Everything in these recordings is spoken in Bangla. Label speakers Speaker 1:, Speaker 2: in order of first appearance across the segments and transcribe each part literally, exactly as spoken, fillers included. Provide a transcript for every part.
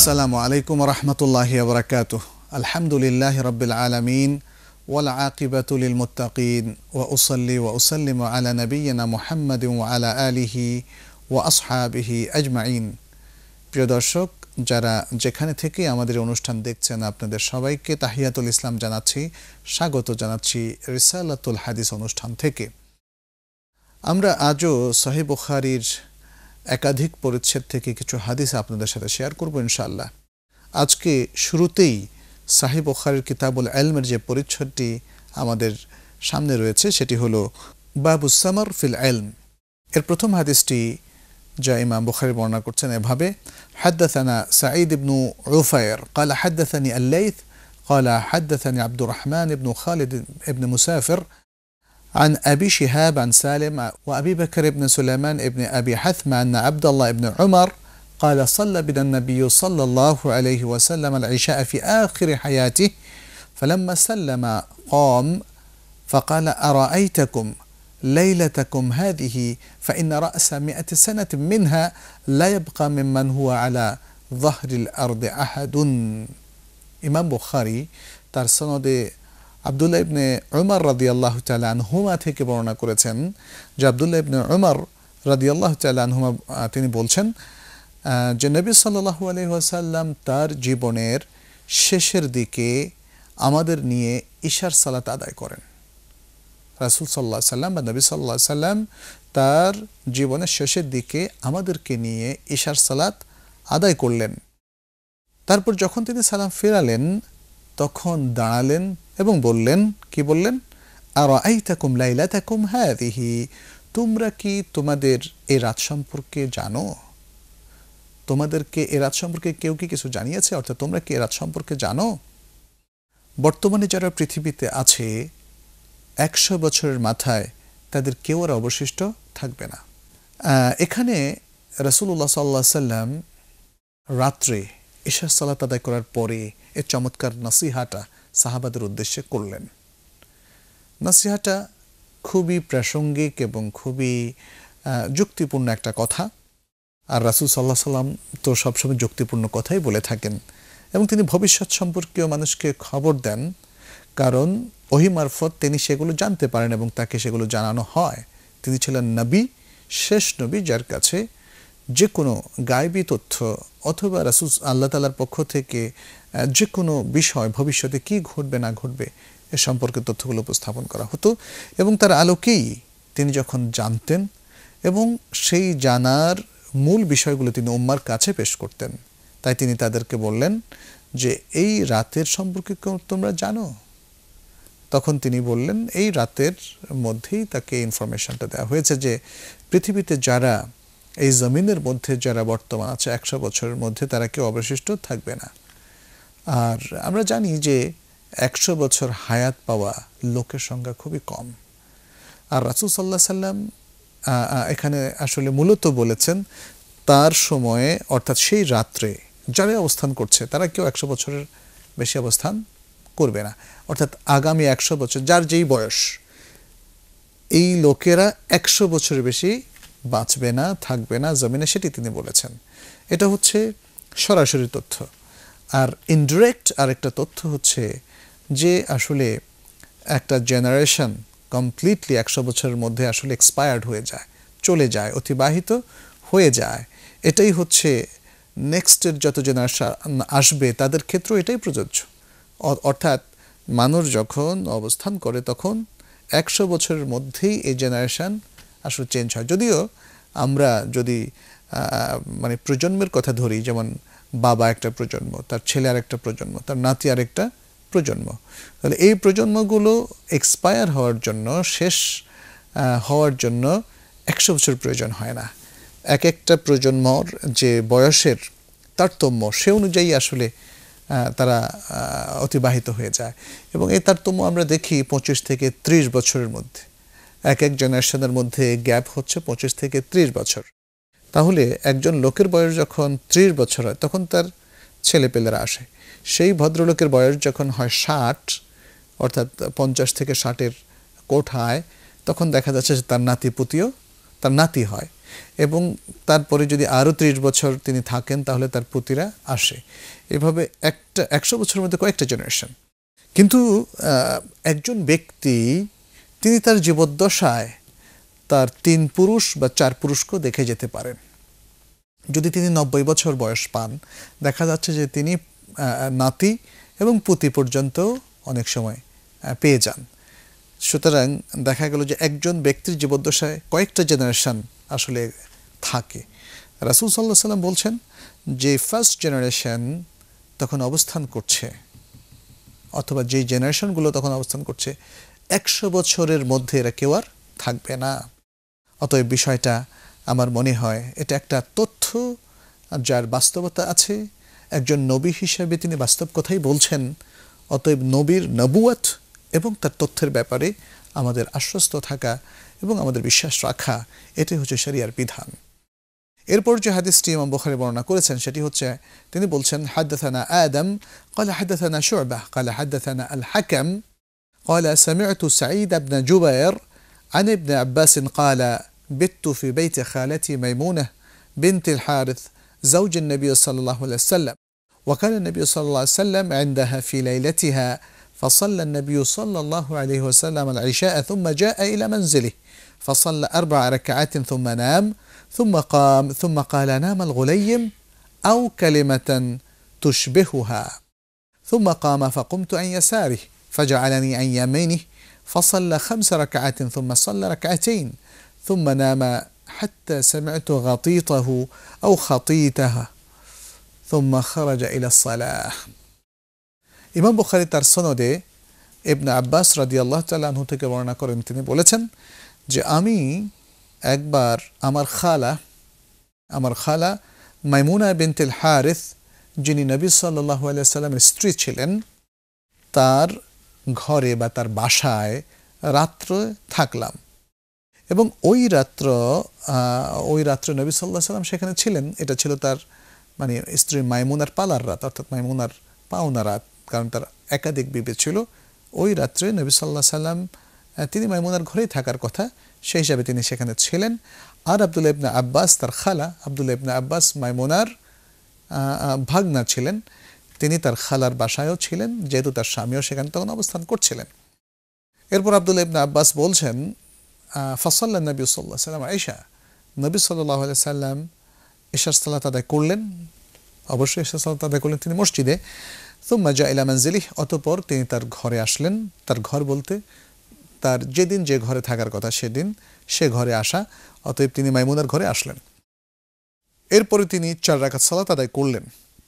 Speaker 1: আসসালামু আলাইকুম ওয়া রাহমাতুল্লাহি ওয়া বারাকাতুহু। আলহামদুলিল্লাহি রাব্বিল আলামিন ওয়াল আকিবাতু লিল মুত্তাকিন ওয়া উসাল্লি ওয়া উসাল্লিমু আলা নাবিয়্যিনা মুহাম্মাদিন ওয়া আলা আলিহি ওয়া আসহাবিহি আজমাইন। প্রিয় দর্শক, যারা যেখানে থেকে আমাদের অনুষ্ঠান দেখছেন, আপনাদের সবাইকে তাহিয়াতুল ইসলাম জানাচ্ছি, স্বাগত জানাচ্ছি রিসালাতুল হাদিস অনুষ্ঠান থেকে। আমরা আজও সহিহ বুখারীর একাধিক পরিচ্ছেদ থেকে কিছু হাদিস আপনাদের সাথে শেয়ার করব ইনশাআল্লাহ। আজকে শুরুতেই সহিহ বুখারীর কিতাবুল ইলমের যে পরিচ্ছেদটি আমাদের সামনে রয়েছে সেটি হলো বাবুস সামার ফিল ইলম। এর প্রথম হাদিসটি যা ইমাম বুখারী বর্ণনা করছেন এভাবে: হাদাসানা সাঈদ ইবনু উফায়র قال حدثني الليث قال حدثني عبد الرحمن بن خالد بن مسافر عن أبي شهاب عن سالم وأبي بكر بن سليمان بن أبي حثمة أن عبد الله بن عمر قال صلى بنا النبي صلى الله عليه وسلم العشاء في آخر حياته فلما سلم قام فقال أرأيتكم ليلتكم هذه فإن رأس مئة سنة منها لا يبقى ممن هو على ظهر الأرض أحد। ইমাম বুখারী তার সনদে আব্দুল্লাহ ইবনে উমর রাদিয়াল্লাহু তাআলা আনহুমা থেকে বর্ণনা করেছেন যে আব্দুল্লাহ ইবনে উমর রাদিয়াল্লাহু তাআলা আনহুমা তিনি বলছেন যে নবী সাল্লাল্লাহু আলাইহি ওয়াসাল্লাম তার জীবনের শেষের দিকে আমাদের নিয়ে ইশার সালাত আদায় করেন। রাসূল সাল্লাল্লাহু আলাইহি ওয়াসাল্লাম বা নবী সাল্লাল্লাহু আলাইহি ওয়াসাল্লাম তার জীবনের শেষের দিকে আমাদেরকে নিয়ে ইশার সালাত আদায় করলেন। তারপর যখন তিনি সালাম ফেরালেন তখন দাঁড়ালেন এবং বললেন, কি বললেন? আরাআইতাকুম লাইলাতাকুম হাযিহি, তোমরা কি তোমাদের এই রাত সম্পর্কে জানো? তোমাদেরকে এই রাত সম্পর্কে কেউ কি কিছু জানিয়েছে? অর্থাৎ তোমরা কি এই রাত সম্পর্কে জানো? বর্তমানে যারা পৃথিবীতে আছে একশো বছরের মাথায় তাদের কেউ আর অবশিষ্ট থাকবে না। এখানে রাসূলুল্লাহ সাল্লাল্লাহু আলাইহি সাল্লাম রাত্রে ইশার সালাত আদায় করার পরে এই চমৎকার নসিহাটা সাহাবাদের উদ্দেশ্যে করলেন। নসিহাটা খুবই প্রাসঙ্গিক এবং খুবই যুক্তিপূর্ণ একটা কথা। আর রাসূল সাল্লাল্লাহু আলাইহি সাল্লাম তো সবসময় যুক্তিপূর্ণ কথাই বলে থাকেন এবং তিনি ভবিষ্যৎ সম্পর্কীয় মানুষকে খবর দেন, কারণ ওহী মারফত তিনি সেগুলো জানতে পারেন এবং তাকে সেগুলো জানানো হয়। তিনি ছিলেন নবী, শেষ নবী, যার কাছে যে কোনো গায়বী তথ্য অথবা রাসূল আল্লাহ তাআলার পক্ষ থেকে যে কোনো বিষয় ভবিষ্যতে কি ঘটবে না ঘটবে এ সম্পর্কে তথ্যগুলো উপস্থাপন করা হতো এবং তার আলোকেই তিনি যখন জানতেন এবং সেই জানার মূল বিষয়গুলো তিনি উম্মার কাছে পেশ করতেন, তাই তিনি তাদেরকে বললেন যে এই রাতের সম্পর্কে তোমরা জানো? তখন তিনি বললেন এই রাতের মধ্যেই তাকে ইনফরমেশনটা দেওয়া হয়েছে যে পৃথিবীতে যারা এই জমিনের মধ্যে যারা বর্তমান আছে একশো বছরের মধ্যে তারা কেউ অবশিষ্ট থাকবে না। আর আমরা জানি যে একশো বছর হায়াত পাওয়া লোকের সংখ্যা খুবই কম। আর রাসূল সাল্লাল্লাহু আলাইহি সাল্লাম এখানে আসলে মূলত বলেছেন তার সময়ে অর্থাৎ সেই রাত্রে যারা অবস্থান করছে তারা কেউ একশো বছরের বেশি অবস্থান করবে না। অর্থাৎ আগামী একশো বছর যার যেই বয়স, এই লোকেরা একশো বছরের বেশি বাঁচবে না, থাকবে না জমিনে, সেটি তিনি বলেছেন। এটা হচ্ছে সরাসরি তথ্য। আর ইনডিরেক্ট আরেকটা তথ্য হচ্ছে যে আসলে একটা জেনারেশন কমপ্লিটলি একশো বছরের মধ্যে আসলে এক্সপায়ার্ড হয়ে যায়, চলে যায়, অতিবাহিত হয়ে যায়। এটাই হচ্ছে নেক্সটের যত জেনারেশন আসবে তাদের ক্ষেত্রেও এটাই প্রযোজ্য। অর্থাৎ মানুষ যখন অবস্থান করে তখন একশো বছরের মধ্যেই এই জেনারেশন আসলে চেঞ্জ হয়। যদিও আমরা যদি মানে প্রজন্মের কথা ধরি, যেমন বাবা একটা প্রজন্ম, তার ছেলে আর একটা প্রজন্ম, তার নাতি আর একটা প্রজন্ম, তাহলে এই প্রজন্মগুলো এক্সপায়ার হওয়ার জন্য, শেষ হওয়ার জন্য একশো বছর প্রয়োজন হয় না। এক একটা প্রজন্মর যে বয়সের তারতম্য সে অনুযায়ী আসলে তারা অতিবাহিত হয়ে যায় এবং এই তারতম্য আমরা দেখি পঁচিশ থেকে ত্রিশ বছরের মধ্যে। এক এক জেনারেশনের মধ্যে গ্যাপ হচ্ছে পঁচিশ থেকে ত্রিশ বছর। তাহলে একজন লোকের বয়স যখন ত্রিশ বছর হয় তখন তার ছেলেপেলেরা আসে। সেই ভদ্রলোকের বয়স যখন হয় ষাট, অর্থাৎ পঞ্চাশ থেকে ষাটের কোঠায়, তখন দেখা যাচ্ছে যে তার নাতিপুতিও তার নাতি হয়। এবং তারপরে যদি আরও ত্রিশ বছর তিনি থাকেন তাহলে তার পুতিরা আসে। এভাবে একটা একশো বছরের মধ্যে কয়েকটা জেনারেশন। কিন্তু একজন ব্যক্তি তিনি তার জীবদ্দশায় তার তিন পুরুষ বা চার পুরুষকেও দেখে যেতে পারেন। যদি তিনি নব্বই বছর বয়স পান, দেখা যাচ্ছে যে তিনি নাতি এবং পুতি পর্যন্ত অনেক সময় পেয়ে যান। সুতরাং দেখা গেল যে একজন ব্যক্তির জীবদ্দশায় কয়েকটা জেনারেশন আসলে থাকে। রাসূল সাল্লাল্লাহু আলাইহি ওয়াসাল্লাম বলছেন যে ফার্স্ট জেনারেশন তখন অবস্থান করছে, অথবা যে জেনারেশনগুলো তখন অবস্থান করছে, একশো বছরের মধ্যে এরা কেউ আর থাকবে না। অতএব বিষয়টা আমার মনে হয় এটা একটা তথ্য যার বাস্তবতা আছে। একজন নবী হিসেবে তিনি বাস্তব কথাই বলছেন। অতএব নবীর নবুয়ত এবং তার তথ্যের ব্যাপারে আমাদের আশ্বস্ত থাকা এবং আমাদের বিশ্বাস রাখা, এটাই হচ্ছে শরিয়ার বিধান। এরপর যে হাদিসটি ইমাম বুখারী বর্ণনা করেছেন সেটি হচ্ছে, তিনি বলছেন হাদাথানা আদম قال حدثنا شعبة قال حدثنا الحكم قال سمعت سعيد بن جبير عن ابن عباس قال بت في بيت خالتي ميمونة بنت الحارث زوج النبي صلى الله عليه وسلم، وكان النبي صلى الله عليه وسلم عندها في ليلتها، فصلى النبي صلى الله عليه وسلم العشاء ثم جاء إلى منزله فصلى أربع ركعات ثم نام ثم قام ثم قال نام الغليم أو كلمة تشبهها، ثم قام فقمت عن يساره فجعلني عن يمينه فصلى خمس ركعات ثم صلى ركعتين ثم نام حتى سمعت غطيطه أو خطيتها ثم خرج إلى الصلاة। ইমাম বুখারী তার সনদে ইবনে আব্বাস রাদিয়াল্লাহু তাআলা আনহু থেকে বর্ণনা করেন, তিনি বলেছেন যে আমি একবার আমার খালা আমার খালা মাইমুনা বিনতুল হারিস, যিনি নবী সাল্লাল্লাহু আলাইহি ওয়াসাল্লামের স্ত্রী ছিলেন, তার ঘরে বা তার বাসায় রাত্র থাকলাম। এবং ওই রাত্র ওই রাত্রে নবী সাল্লাল্লাহু আলাইহি ওয়াসাল্লাম সেখানে ছিলেন। এটা ছিল তার মানে স্ত্রী মাইমুনার পালার রাত, অর্থাৎ মাইমুনার পাওনা রাত, কারণ তার একাধিক বিবি ছিল। ওই রাত্রে নবী সাল্লাল্লাহু আলাইহি ওয়াসাল্লাম তিনি মাইমুনার ঘরেই থাকার কথা, সেই হিসাবে তিনি সেখানে ছিলেন। আর আব্দুল্লাহ ইবনে আব্বাস, তার খালা আব্দুল্লাহ ইবনে আব্বাস মাইমুনার ভাগনা ছিলেন, তিনি তার খালার বাসায়ও ছিলেন, যেহেতু তার স্বামীও সেখানে তখন অবস্থান করছিলেন। এরপর আব্দুল্লাহ ইবনে আব্বাস বলছেন ফাসাল্লা নবী সাল্লাল্লাহু আলাইহি ওয়াসাল্লাম আয়েশা, নবী সাল্লাল্লাহু আলাইহি ওয়াসাল্লাম ইশার সালাত আদায় করলেন, অবশ্যই ইশার সালাত আদায় করলেন তিনি মসজিদে। সুম্মা জা ইলা মানজিলিহি, অতঃপর তিনি তার ঘরে আসলেন। তার ঘর বলতে তার যেদিন যে ঘরে থাকার কথা সেদিন সে ঘরে আসা, অতএব তিনি মাইমুনার ঘরে আসলেন। এরপরে তিনি চার রাকাত সালাত আদায় করলেন,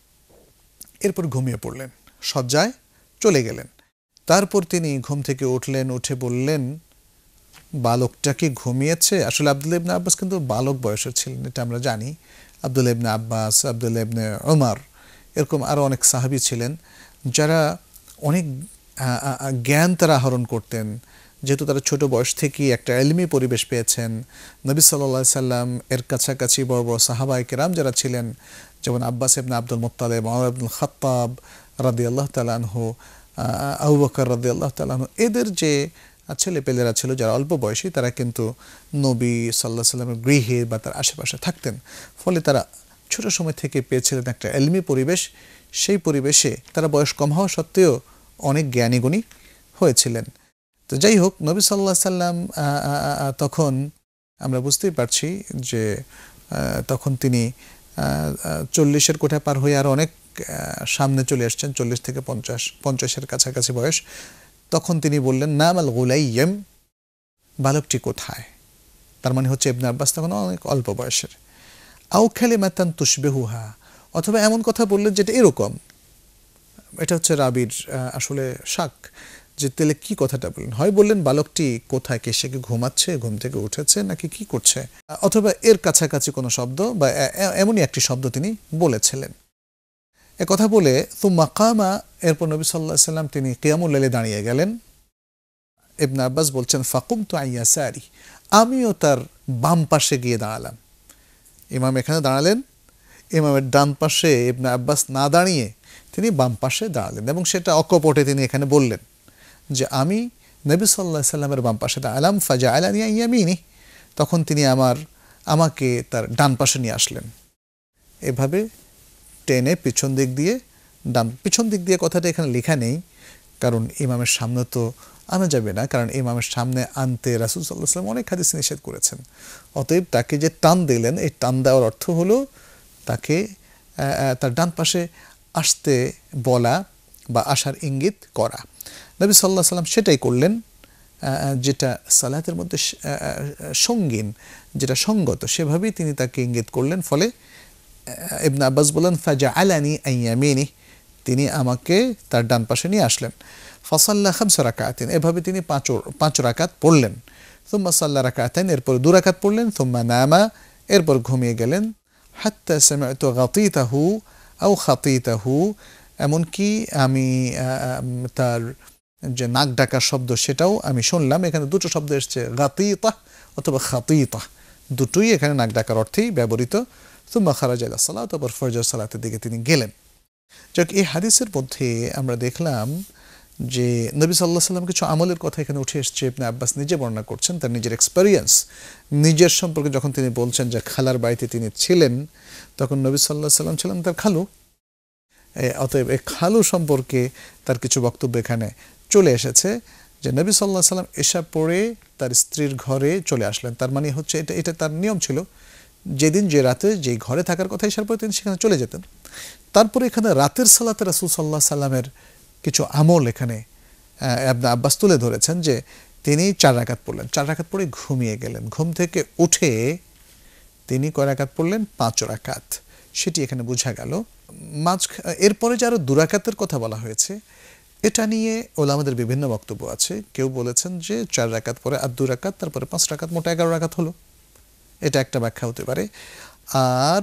Speaker 1: এরপর ঘুমিয়ে পড়লেন, শয্যায় চলে গেলেন। তারপর তিনি ঘুম থেকে উঠলেন, উঠে বললেন বালকটা কি ঘুমিয়েছে? আসলে আব্দুল্লাহ ইবনে আব্বাস কিন্তু বালক বয়সের ছিলেন, এটা আমরা জানি। আব্দুল্লাহ ইবনে আব্বাস, আব্দুল্লাহ ইবনে উমর, এরকম আরও অনেক সাহাবী ছিলেন যারা অনেক জ্ঞান তারা আহরণ করতেন, যেহেতু তারা ছোট বয়স থেকেই একটা ইলমি পরিবেশ পেয়েছেন। নবী সাল্লাল্লাহু আলাইহি সাল্লাম এর কাছাকাছি বড় বড় সাহাবায়ে কেরাম যারা ছিলেন, যেমন Abbas ibn Abdul Muttalib, Omar ibnul Khattab রাদিয়াল্লাহু তাআলা আনহু, আবু বকর রাদিয়াল্লাহু তাআলা আনহু, এদের যে ছেলেপেলেরা ছিল যারা অল্প বয়সী, তারা কিন্তু নবী সাল্লাল্লাহু আলাইহি সাল্লামের গৃহে বা তার আশেপাশে থাকতেন। ফলে তারা ছোট সময় থেকে পেয়েছিলেন একটা ইলমি পরিবেশ। সেই পরিবেশে তারা বয়স কম হওয়া সত্ত্বেও অনেক জ্ঞানীগুণী হয়েছিলেন। তো যাই হোক, নবী সাল্লাল্লাহু আলাইহি সাল্লাম তখন আমরা বুঝতেই পারছি যে তখন তিনি চল্লিশের কোঠা পার হয়ে আর অনেক সামনে চলে আসছেন, চল্লিশ থেকে পঞ্চাশ পঞ্চাশের কাছাকাছি বয়স। তখন তিনি বললেন নামাল গুলাইয়্যিম, বালকটি কোথায়? তার মানে হচ্ছে ইবনে আব্বাস তখন অনেক অল্প বয়সের। আও কালিমাতান তুশবিহুহা, অথবা এমন কথা বললেন যেটা এরকম। এটা হচ্ছে রাবির আসলে শাক, যে তেলে কি কথাটা বললেন। হয় বললেন বালকটি কোথায়, কে সে কি ঘুমাচ্ছে, ঘুম থেকে উঠেছে নাকি কি করছে, অথবা এর কাছাকাছি কোনো শব্দ বা এমনই একটি শব্দ তিনি বলেছিলেন। এ কথা বলে সুম্মা কামা, এরপর নবী সাল্লাল্লাহু আলাইহি সাল্লাম তিনি কিয়ামুল লাইলে দাঁড়িয়ে গেলেন। ইবনে আব্বাস বলছেন ফাকুমতু আন ইয়াসারি, আমিও তার বাম পাশে গিয়ে দাঁড়ালাম। ইমাম এখানে দাঁড়ালেন, ইমামের ডান পাশে ইবনে আব্বাস না দাঁড়িয়ে তিনি বাম পাশে দাঁড়ালেন, এবং সেটা অকপটে তিনি এখানে বললেন যে আমি নবী সাল্লাল্লাহু আলাইহি সাল্লামের বাম পাশে দাঁড়ালাম। ফাজাআলানি আন ইয়ামিনি, তখন তিনি আমার আমাকে তার ডান পাশে নিয়ে আসলেন। এভাবে টেনে পিছন দিক দিয়ে, ডান পিছন দিক দিয়ে কথাটা এখানে লেখা নেই, কারণ ইমামের সামনে তো আনা যাবে না, কারণ ইমামের সামনে আনতে রাসূল সাল্লাল্লাহু আলাইহি ওয়াসাল্লাম অনেক হাদিস নিষেধ করেছেন। অতএব তাকে যে টান দিলেন, এই টান দেওয়ার অর্থ হলো তাকে তার ডান পাশে আসতে বলা বা আসার ইঙ্গিত করা। নবী সাল্লাল্লাহু আলাইহি ওয়াসাল্লাম সেটাই করলেন, যেটা সালাতের মধ্যে সঙ্গীন, যেটা সঙ্গত, সেভাবেই তিনি তাকে ইঙ্গিত করলেন। ফলে ইবনে আব্বাস বলেন ফাজআলানি আন ইয়ামিনি, তিনি আমাকে তার ডান পাশে নিয়ে আসলেন। ফাসাল্লা খামসা রাকাতাইন, এভাবে তিনি পাঁচ পাঁচ রাকাত পড়লেন। সুম্মা সাল্লা রাকাতাইন, এরপর দু রাকাত পড়লেন। সুম্মা নামা, এরপর ঘুমিয়ে গেলেন। হাত্তা সামি'তু গাতিতাহু আও খাতিতাহু, এমনকি আমি তার যে নাক ডাকার শব্দ সেটাও আমি শুনলাম। এখানে দুটো শব্দ এসছে, গাতিতা অথবা খাতিতা, দুটোই এখানে নাক ডাকার অর্থেই ব্যবহৃত। সুম্মা খারাজা ইলা সালাত, তারপর ফজর সালাতের দিকে তিনি গেলেন। যাক, এই হাদিসের মধ্যে আমরা দেখলাম যে নবী সাল্লাল্লাহু আলাইহি ওয়াসাল্লাম কিছু আমলের কথা এখানে উঠে এসছে। ইবনে আব্বাস নিজে বর্ণনা করছেন তার নিজের এক্সপেরিয়েন্স, নিজের সম্পর্কে যখন তিনি বলছেন যে খালার বাড়িতে তিনি ছিলেন, তখন নবী সাল্লাল্লাহু আলাইহি ওয়াসাল্লাম ছিলেন তার খালু। অতএব এই খালু সম্পর্কে তার কিছু বক্তব্য এখানে চলে এসেছে যে নবী সাল্লাল্লাহু আলাইহি ওয়াসাল্লাম এশা পড়ে তার স্ত্রীর ঘরে চলে আসলেন। তার মানে হচ্ছে এটা এটা তার নিয়ম ছিল, যেদিন যে রাতে যেই ঘরে থাকার কথা এশার পরে তিনি সেখানে চলে যেতেন। তারপরে এখানে রাতের সালাতে রাসূল সাল্লাল্লাহু আলাইহি ওয়াসাল্লামের কিছু আমল এখানে ইবনে আব্বাস তুলে ধরেছেন যে তিনি চার রাকাত পড়লেন, চার রাকাত পড়ে ঘুমিয়ে গেলেন। ঘুম থেকে উঠে তিনি কয় রাকাত পড়লেন? পাঁচ রাকাত। সেটি এখানে বোঝা গেল। মাঝ এরপরে যে আরও দু রাকাতের কথা বলা হয়েছে, এটা নিয়ে ওলামাদের বিভিন্ন বক্তব্য আছে। কেউ বলেছেন যে চার রাকাত পরে আর দু রাকাত, তারপরে পাঁচ রাকাত, মোট এগারো রাকাত হলো, এটা একটা ব্যাখ্যা হতে পারে। আর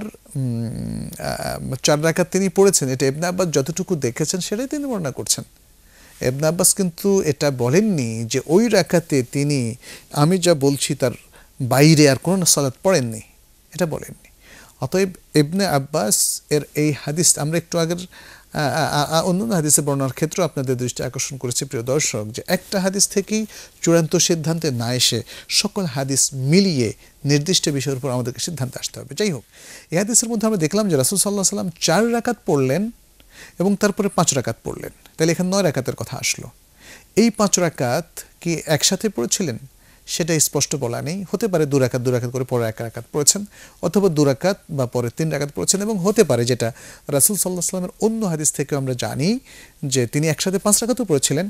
Speaker 1: চার রাকাত তিনি পড়েছেন, এটা ইবনে আব্বাস যতটুকু দেখেছেন সেটাই তিনি বর্ণনা করছেন। ইবনে আব্বাস কিন্তু এটা বলেননি যে ওই রাকাতে তিনি আমি যা বলছি তার বাইরে আর কোনো সালাত পড়েননি, এটা বলেননি। অতএব ইবনে আব্বাস এর এই হাদিস আমরা একটু আগের অন্যান্য হাদিসের বর্ণনার ক্ষেত্রে আপনাদের দৃষ্টি আকর্ষণ করেছি প্রিয় দর্শক, যে একটা হাদিস থেকেই চূড়ান্ত সিদ্ধান্তে না এসে সকল হাদিস মিলিয়ে নির্দিষ্ট বিষয়ের উপর আমাদেরকে সিদ্ধান্তে আসতে হবে। যাই হোক, এই হাদিসের মধ্যে আমরা দেখলাম যে রাসূল সাল্লাল্লাহু আলাইহি ওয়াসাল্লাম চার রাকাত পড়লেন এবং তারপরে পাঁচ রাকাত পড়লেন। তাহলে এখানে নয় রাকাতের কথা আসলো। এই পাঁচ রাকাত কি একসাথে পড়েছিলেন সেটা স্পষ্ট বলা নেই। হতে পারে দু রাকাত দু রাকাত করে পরে এক রাকাত পড়েছেন, অথবা দু রাকাত বা পরে তিন রাকাত পড়েছেন, এবং হতে পারে যেটা রাসূল সাল্লাল্লাহু আলাইহি ওয়াসাল্লামের অন্য হাদিস থেকে আমরা জানি যে তিনি একসাথে পাঁচ রাকাতও পড়েছিলেন।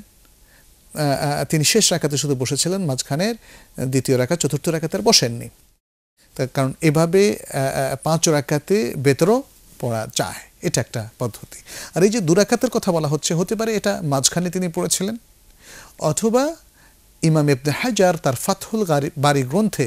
Speaker 1: তিনি শেষ রাকাতে শুধু বসেছিলেন, মাঝখানের দ্বিতীয় রাকাত চতুর্থ রাকাতে আর বসেননি। তার কারণ এভাবে পাঁচ রাকাতে বেতরও পড়া যায়, এটা একটা পদ্ধতি। আর এই যে দু রাকাতের কথা বলা হচ্ছে, হতে পারে এটা মাঝখানে তিনি পড়েছিলেন, অথবা ইমাম ইবনে হাজার তার ফাথুল বারী গ্রন্থে,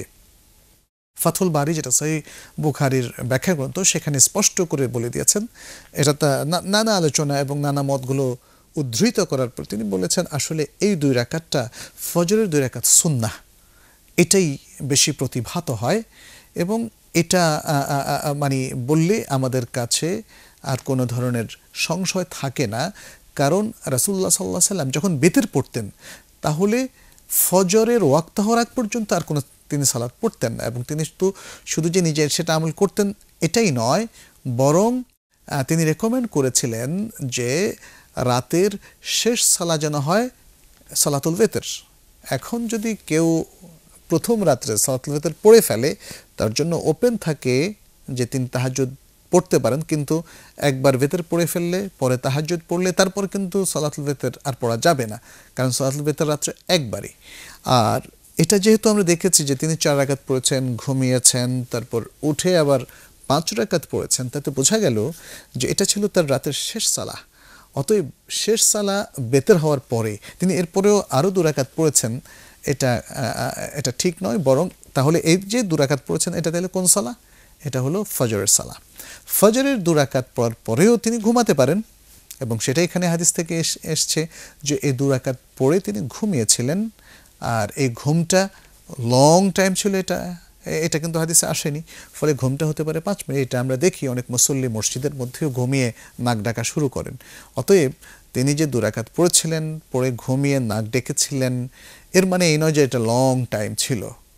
Speaker 1: ফাথুল বারী যেটা সহিহ বুখারীর ব্যাখ্যা গ্রন্থ, সেখানে স্পষ্ট করে বলে দিয়েছেন। এটা নানা আলোচনা এবং নানা মতগুলো উদ্ধৃত করার পর তিনি বলেছেন আসলে এই দুই রাকাতটা ফজরের দুই রাকাত সুন্নাহ, এটাই বেশি প্রতিভাত হয়, এবং এটা মানে বললে আমাদের কাছে আর কোনো ধরনের সংশয় থাকে না। কারণ রাসূলুল্লাহ সাল্লাল্লাহু আলাইহি ওয়াসাল্লাম যখন বেতের পড়তেন, তাহলে ফজরের ওয়াক্ত হওয়ার আগ পর্যন্ত আর কোনো তিনি সালাত পড়তেন না, এবং তিনি তো শুধু যে নিজে সেটা আমল করতেন এটাই নয়, বরং তিনি রেকমেন্ড করেছিলেন যে রাতের শেষ সালা যেন হয় সালাতুল ভিতর। এখন যদি কেউ প্রথম রাত্রে সালাতুল ভিতর পড়ে ফেলে, তার জন্য ওপেন থাকে যে তিনি তাহাজ্জুদ পড়তে পারেন, কিন্তু একবার ভিতর পড়ে ফেললে পরে তাহাজ্জুদ পড়লে তারপর কিন্তু সালাতুল ভিতর আর পড়া যাবে না, কারণ সালাতুল ভিতর রাত্রে একবারই। আর এটা যেহেতু আমরা দেখেছি যে তিনি চার রাকাত পড়েছেন, ঘুমিয়েছেন, তারপর উঠে আবার পাঁচ রাকাত পড়েছেন, তাতে বোঝা গেল যে এটা ছিল তার রাতের শেষ সালাহ। অতএব শেষ সালা বেতের হওয়ার পরে তিনি এরপরেও আরও দু রাকাত পড়েছেন, এটা এটা ঠিক নয়। বরং তাহলে এই যে দু রাকাত পড়েছেন এটা তাহলে কোন সালা? এটা হলো ফজরের সালা। ফজরের দু রাকাত পর পরেও তিনি ঘুমাতে পারেন, এবং সেটা এখানে হাদিস থেকে এসছে যে এই দু রাকাত পড়ে তিনি ঘুমিয়েছিলেন, আর এই ঘুমটা লং টাইম ছিল, এটা এটা কিন্তু হাদিসে আসেনি। ফলে ঘুমটা হতে পারে পাঁচ মিনিট। এটা আমরা দেখি অনেক মুসল্লি মসজিদের মধ্যেও ঘুমিয়ে নাক ডাকা শুরু করেন। অতএব তিনি যে দু রাকাত পড়েছিলেন, পড়ে ঘুমিয়ে নাক ডেকেছিলেন, এর মানে এই নয় যে এটা লং টাইম ছিল।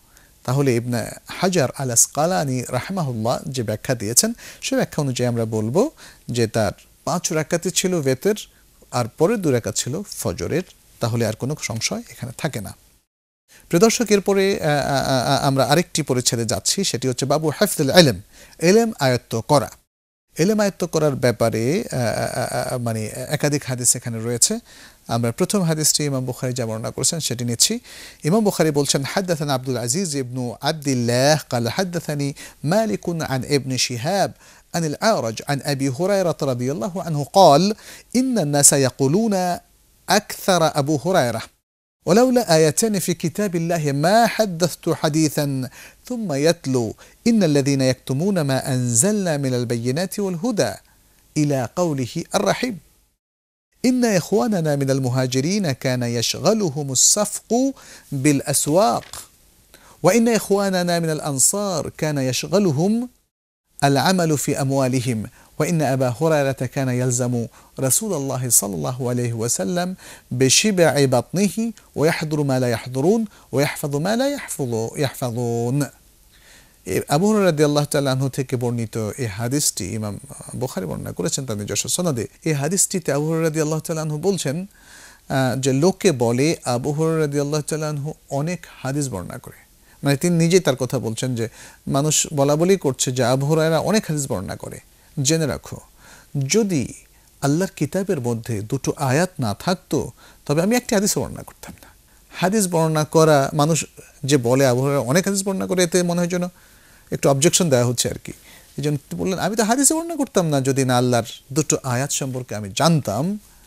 Speaker 1: তাহলে ইবনে হাজার আল আসকালানি রাহমাহুল্লাহ যে ব্যাখ্যা দিয়েছেন সে ব্যাখ্যা অনুযায়ী আমরা বলবো যে তার পাঁচ রাকাতই ছিল ওয়েতের আর পরের দুই রাকাত ছিল ফজরের, তাহলে আর কোনো সংশয় এখানে থাকে না। প্রিয় দর্শক, এরপরে আমরা আরেকটি পরিচ্ছেদে যাচ্ছি, সেটি হচ্ছে বাবু হাফজুল ইলম, ইলম আয়ত্ত করা। ইলম আয়ত্ত করার ব্যাপারে মানে একাধিক হাদিস এখানে রয়েছে। আমরা প্রথম হাদিসটি ইমাম বুখারী যা বর্ণনা করেছেন সেটি নিচ্ছি। ইমাম বুখারী বলছেন, হাদাথানা আব্দুল আজিজ ইবনু আব্দুল্লাহ قال حدثني مالك عن ابن شهاب عن الأعرج عن أبي هريرة رضي الله عنه قال إن الناس يقولون أكثر أبو هريرة ولولا آيتان في كتاب الله ما حدثت حديثا ثم يتلو إن الذين يكتمون ما أنزلنا من البينات والهدى إلى قوله الرحيم إن إخواننا من المهاجرين كان يشغلهم الصفق بالأسواق وإن إخواننا من الأنصار كان يشغلهم العمل في أموالهم وإن أبا هريرة كان يلزم رسول الله صلى الله عليه وسلم بشبع بطنه ويحضر ما لا يحضرون ويحفظ ما لا يحفظ يحفظون। আবু হুরায়রা রাদিয়াল্লাহু তাআলা আনহু থেকে বর্ণিত এই হাদিসটি ইমাম বুখারী বর্ণনা করেছেন তার নিজস্ব সনদে। এই হাদিসটিতে আবু হুরায়রা রাদিয়াল্লাহু তাআলা আনহু বলছেন যে লোকে বলে আবু হুরায়রা রাদিয়াল্লাহু তাআলা আনহু অনেক হাদিস বর্ণনা করে, মানে তিনি নিজেই তার কথা বলছেন যে মানুষ বলা বলি করছে যে আবু হুরায়রা অনেক হাদিস বর্ণনা করে। জেনে রাখো, যদি আল্লাহর কিতাবের মধ্যে দুটো আয়াত না থাকতো তবে আমি একটি হাদিস বর্ণনা করতাম না। হাদিস বর্ণনা করা, মানুষ যে বলে আবু হুরায়রা অনেক হাদিস বর্ণনা করে, এতে মনে হয় যেন একটু অবজেকশন দেওয়া হচ্ছে আর কি। এই জন্য বললেন আমি তো হাদিসে বর্ণনা করতাম না যদি না আল্লাহর দুটো আয়াত সম্পর্কে আমি জানতাম।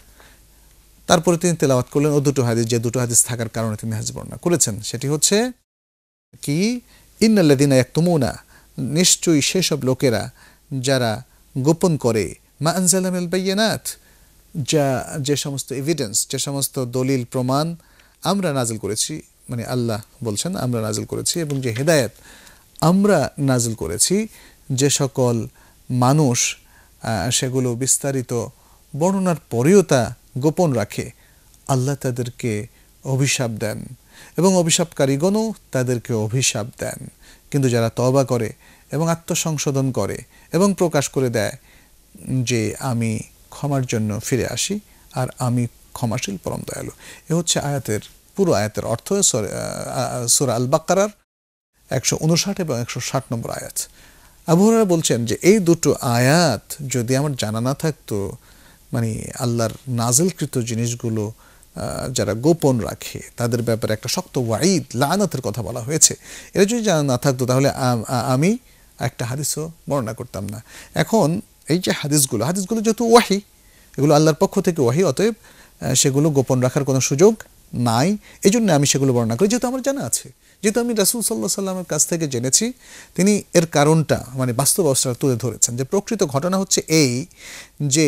Speaker 1: তারপরে তিনি তেলাওয়াত করলেন ও দুটো হাদিস, যে দুটো হাদিস থাকার কারণে তিনি হাদিস বর্ণনা করেছেন সেটি হচ্ছে কি, ইন্নাল্লাযীনা ইয়াকতুমুনা, নিশ্চয়ই সেসব লোকেরা যারা গোপন করে, মা আনজালা মিনাল বায়্যিনাত, যা যে সমস্ত এভিডেন্স, যে সমস্ত দলিল প্রমাণ আমরা নাজিল করেছি, মানে আল্লাহ বলছেন আমরা নাজিল করেছি, এবং যে হেদায়েত আমরা নাজিল করেছি, যে সকল মানুষ সেগুলো বিস্তারিত বর্ণনার পরেও তা গোপন রাখে, আল্লাহ তাদেরকে অভিশাপ দেন এবং অভিশাপকারীগণও তাদেরকে অভিশাপ দেন। কিন্তু যারা তওবা করে এবং আত্মসংশোধন করে এবং প্রকাশ করে দেয় যে আমি ক্ষমার জন্য ফিরে আসি আর আমি ক্ষমাশীল পরম দয়ালু, এ হচ্ছে আয়াতের পুরো আয়াতের অর্থ। সূরা আল বাকারার একশো উনষাট এবং একশো ষাট নম্বর আয়াত। আবু হুরায়রা বলছেন যে এই দুটো আয়াত যদি আমার জানা না থাকতো, মানে আল্লাহর নাজিলকৃত জিনিসগুলো যারা গোপন রাখে তাদের ব্যাপারে একটা শক্ত ওয়াঈদ, লাআনাতের কথা বলা হয়েছে, এটা যদি জানা না থাকতো তাহলে আমি একটা হাদিসও বর্ণনা করতাম না। এখন এই যে হাদিসগুলো, হাদিসগুলো যেহেতু ওয়াহি, এগুলো আল্লাহর পক্ষ থেকে ওয়াহি, অতএব সেগুলো গোপন রাখার কোনো সুযোগ নাই। এই জন্য আমি সেগুলো বর্ণনা করি, যেহেতু আমার জানা আছে, যেহেতু আমি রাসূল সাল্লাল্লাহু আলাইহি সাল্লামের কাছ থেকে জেনেছি। তিনি এর কারণটা মানে বাস্তব অবস্থা তুলে ধরেছেন যে প্রকৃত ঘটনা হচ্ছে এই যে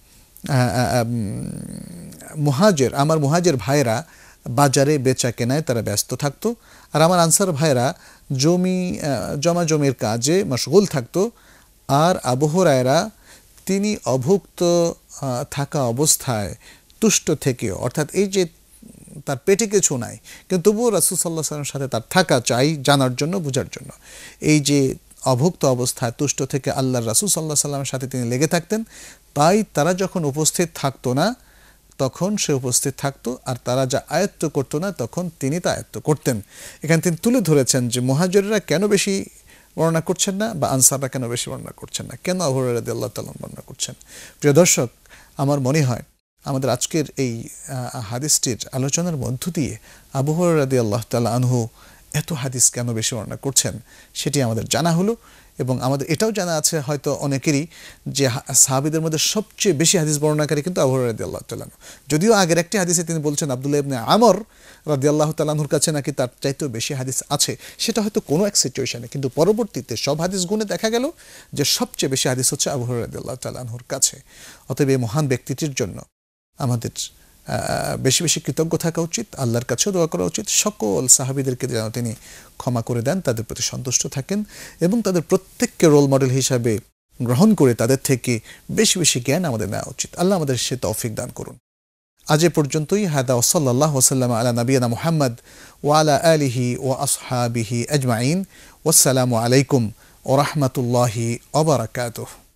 Speaker 1: মুহাজির, আমার মুহাজির ভাইরা বাজারে বেচা কেনায় তারা ব্যস্ত থাকতো, আর আমার আনসার ভাইরা জমি জমা জমির কাজে মশগুল থাকতো। আর আবু হুরায়রা তিনি অভুক্ত থাকা অবস্থায় তুষ্ট থেকেও, অর্থাৎ এই যে তার পেটে কিছু নাই কিন্তু তবুও রাসূল সাল্লাল্লাহু আলাইহি ওয়াসাল্লামের সাথে তার থাকা চাই, জানার জন্য, বোঝার জন্য। এই যে অভুক্ত অবস্থায় তুষ্ট থেকে আল্লাহর রাসূল সাল্লাল্লাহু আলাইহি ওয়াসাল্লামের সাথে তিনি লেগে থাকতেন, তাই তারা যখন উপস্থিত থাকতো না তখন সে উপস্থিত থাকতো, আর তারা যা আয়ত্ত করতো না তখন তিনি তা আয়ত্ত করতেন। এখানে তিনি তুলে ধরেছেন যে মুহাজিররা কেন বেশি বর্ণনা করছেন না বা আনসাররা কেন বেশি বর্ণনা করছেন না, কেন আবু হুরায়রা রাদিয়াল্লাহু তাআলা বর্ণনা করছেন। প্রিয় দর্শক, আমার মনে হয় আমাদের আজকের এই হাদিসটির আলোচনার মধ্য দিয়ে আবু হুরায়রা রাদিয়াল্লাহু তাআলা আনহু এত হাদিস কেন বেশি বর্ণনা করছেন সেটি আমাদের জানা হলো। এবং আমাদের এটাও জানা আছে হয়তো অনেকেরই যে সাহাবীদের মধ্যে সবচেয়ে বেশি হাদিস বর্ণনাকারী কিন্তু আবু হুরায়রা রাদিয়াল্লাহু তাআলা আনহু। যদিও আগের একটি হাদিসে তিনি বলছেন আব্দুল্লাহ ইবনে আমর রাদিয়াল্লাহু তাআলা আনহুর কাছে নাকি তার চাইতেও বেশি হাদিস আছে, সেটা হয়তো কোনো এক সিচুয়েশনে, কিন্তু পরবর্তীতে সব হাদিস গুণে দেখা গেল যে সবচেয়ে বেশি হাদিস হচ্ছে আবু হুরায়রা রাদিয়াল্লাহু তাআলা আনহুর কাছে। অতএব এই মহান ব্যক্তিটির জন্য আমাদের বেশি বেশি কৃতজ্ঞ থাকা উচিত, আল্লাহর কাছেও দোয়া করা উচিত সকল সাহাবীদেরকে যেন তিনি ক্ষমা করে দেন, তাদের প্রতি সন্তুষ্ট থাকেন এবং তাদের প্রত্যেককে রোল মডেল হিসাবে গ্রহণ করে তাদের থেকে বেশি বেশি জ্ঞান আমাদের নেওয়া উচিত। আল্লাহ আমাদের সে তৌফিক দান করুন। আজ এ পর্যন্তই। হাদা ওয়া সাল্লাল্লাহু ওয়াসাল্লাম আলা নাবিয়িনা মুহাম্মদ ওয়া আলা আলিহি ওয়া আসহাবিহি আজমাইন। ওয়াসসালামু আলাইকুম ওয়া রাহমাতুল্লাহি ওয়া বারাকাতুহু।